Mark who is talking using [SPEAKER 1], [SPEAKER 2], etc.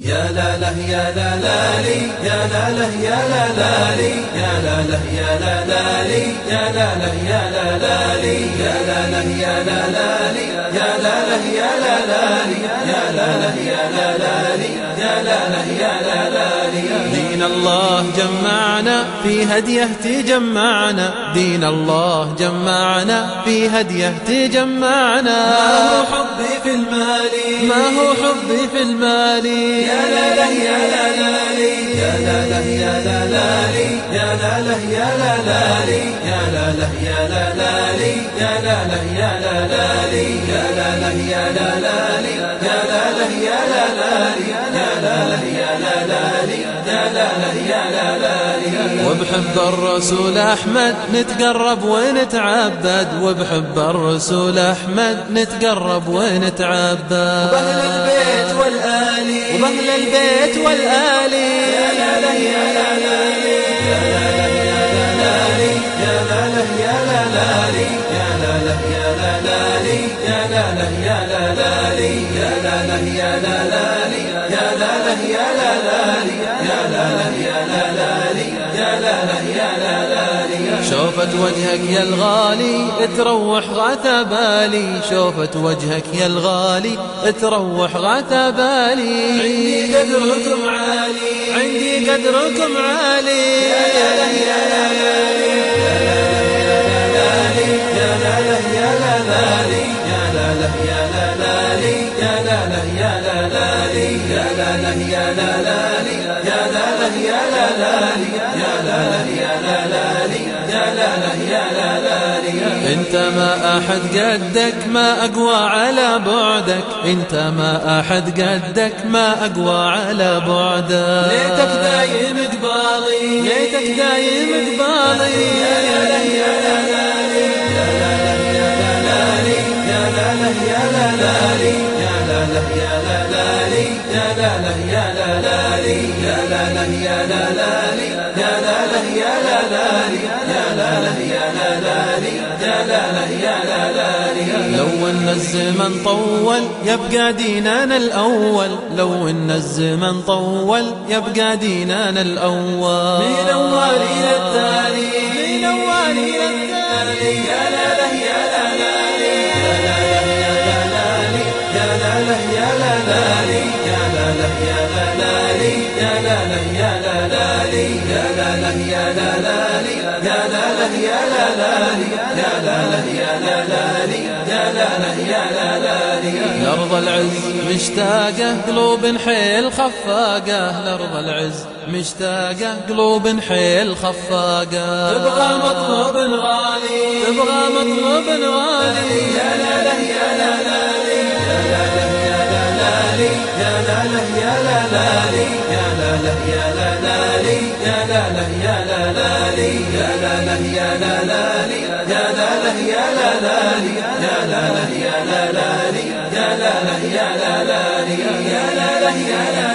[SPEAKER 1] يا لا له يا لا لا لي يا لا له يا لا لا لي يا لا له يا لا لا لي يا لا له يا لا لا لي يا لا له يا لا لا لي يا لا له يا لا لا لي يا لا له يا لا لا لي يا لا له يا لا لا لي. دين الله جمعنا في هديه تجمعنا، دين الله جمعنا في هديه تجمعنا. ما هو حبي في المال، ما هو حبي في المال، يا لا له يا لا لا لي يا لا له يا لا لا لي يا لا له يا لا لا لي يا لا له يا لا لا لي يا لا له يا لا لا لي يا لا له يا لا لا لي يا لا له يا لا لا لي يا لا له يا لا لا لي يا لا له يا لا لا لي. وبحب الرسول أحمد نتقرب ونتعبد، وبحب الرسول أحمد نتقرب ونتعبد. وبأهل البيت والآلي، وبأهل البيت والآلي، يا لا له يا لا لا لي يا لا له يا لا لا لي يا لا له يا لا لا لي يا لا له يا لا لا لي يا لا له يا لا لا لي يا لا له يا لا لا لي يا لا له يا لا لا لي يا لا له يا لا لا لي يا لا له يا لا لا لي. شوفت وجهك يا الغالي تروح غثى بالي، شوفت وجهك يا الغالي تروح غثى بالي. عندي قدركم عالي، عندي قدركم عالي، يا لا له يا لا لا لي يا لا له يا لا لا لي يا لا له يا لا لا لي يا لا له يا لا لا لي يا لا له يا لا لا لي يا لا له يا لا لا لي يا لا له يا لا لا لي يا لا له يا لا لا لي. انت ما احد قدك ما اقوى على بعدك، انت ما احد قدك ما اقوى على بعدك. ليتك دايم قبالي، ليتك دايم قبالي، يا لا له يا لا لا لي يا لا له يا لا لا لي يا لا له يا لا لا لي يا لا له يا لا لا لي يا لا له يا لا لا لي يا لا له يا لا لا لي يا لا له يا لا لا لي يا لا له يا لا لا لي يا لا له يا لا لا لي. لو ان الزمن طول يبقى ديننا الأول، لو ان الزمن طول يبقى ديننا الأول. من أول إلى التالي، من أول إلى التالي، يا لا له يا لا لا لي يا لا له يا لا لا لي يا لا له يا لا لا لي يا لا له يا لا لا لي يا لا له يا لا لا لي يا لا له يا لا لا لي يا لا له يا لا لا لي يا لا له يا لا لا لي يا لا له يا لا لا لي. لأرض العز مشتاقة قلوب حيل خفاقة، لأرض العز مشتاقة قلوب حيل خفاقة. تبغى مطلوب غالي، تبغى مطلوب غالي، يا لا له يا لا لا لي يا لا له يا لا لا لي يا لا له يا لا لا لي يا لا له يا لا لا لي يا لا له يا لا لا لي يا لا له يا لا لا لي يا لا له يا لا لا لي يا لا له يا لا لا لي يا لا له يا لا لا لي يا لا له يا لا